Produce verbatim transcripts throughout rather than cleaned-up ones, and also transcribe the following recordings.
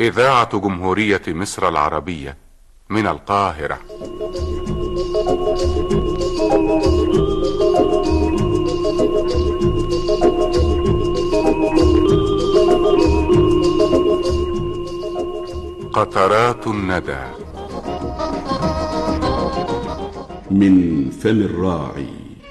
إذاعة جمهورية مصر العربية من القاهرة. قطرات الندى من فم الراعي.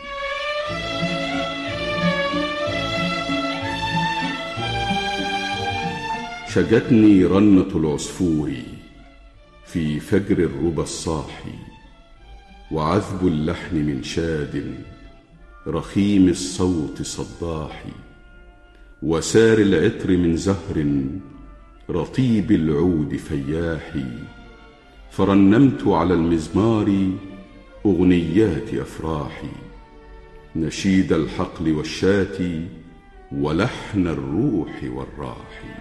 شجتني رنة العصفور في فجر الربا الصاحي، وعذب اللحن من شاد رخيم الصوت صداحي، وسار العطر من زهر رطيب العود فياحي، فرنمت على المزمار أغنيات أفراحي، نشيد الحقل والشاة ولحن الروح والراحي.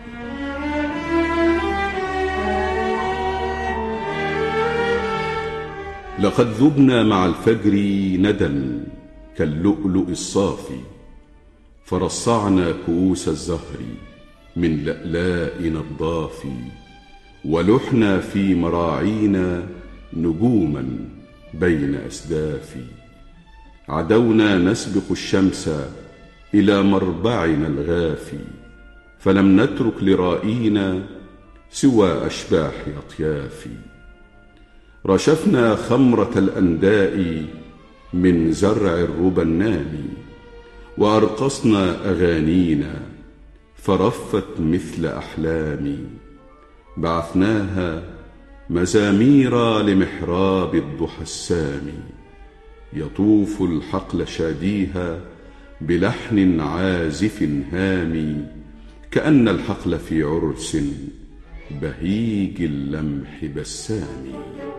لقد ذبنا مع الفجر ندى كاللؤلؤ الصافي، فرصعنا كؤوس الزهر من لألائنا الضافي، ولحنا في مراعينا نجوما بين أسدافي، عدونا نسبق الشمس إلى مربعنا الغافي، فلم نترك لرائينا سوى أشباح أطيافي، رشفنا خمرة الأنداء من زرع الربا النامي، وأرقصنا أغانينا فرفت مثل أحلامي، بعثناها مزامير لمحراب الضحى السامي، يطوف الحقل شاديها بلحن عازف هامي، كأن الحقل في عرس بهيج اللمح بسامي.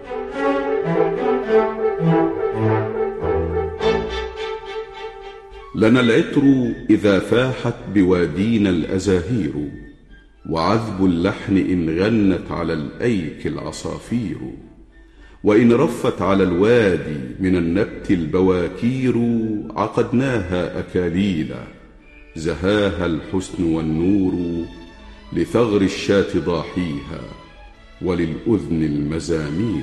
لنا العطر إذا فاحت بوادينا الأزاهير، وعذب اللحن إن غنت على الأيك العصافير، وإن رفت على الوادي من النبت البواكير، عقدناها أكاليلا زهاها الحسن والنور، لثغر الشاة ضاحيها وللأذن المزامير.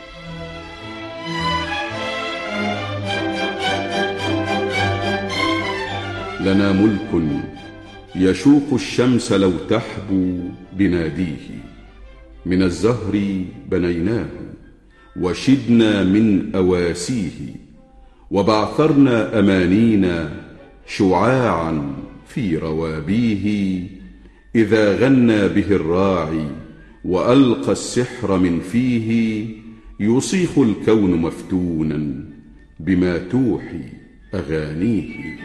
لنا ملك يشوق الشمس لو تحبو بناديه، من الزهر بنيناه وشدنا من أواسيه، وبعثرنا أمانينا شعاعا في روابيه، إذا غنى به الراعي وألقى السحر من فيه، يصيخ الكون مفتونا بما توحي أغانيه.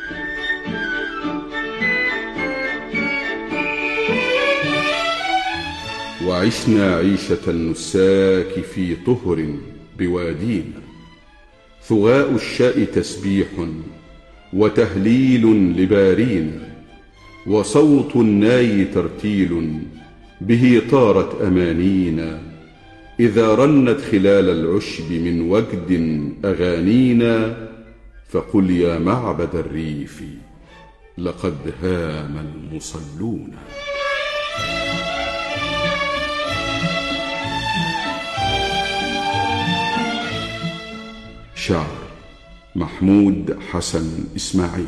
وعشنا عيشة النساك في طهر بوادينا، ثغاء الشاء تسبيح وتهليل لبارينا، وصوت الناي ترتيل به طارت أمانينا، إذا رنت خلال العشب من وجد أغانينا، فقل يا معبد الريف لقد هام المصلون. شعر محمود حسن إسماعيل.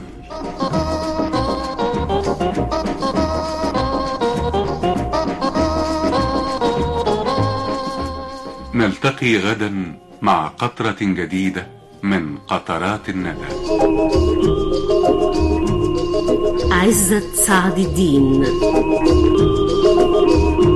نلتقي غدا مع قطرة جديدة من قطرات الندى. عزت سعد الدين.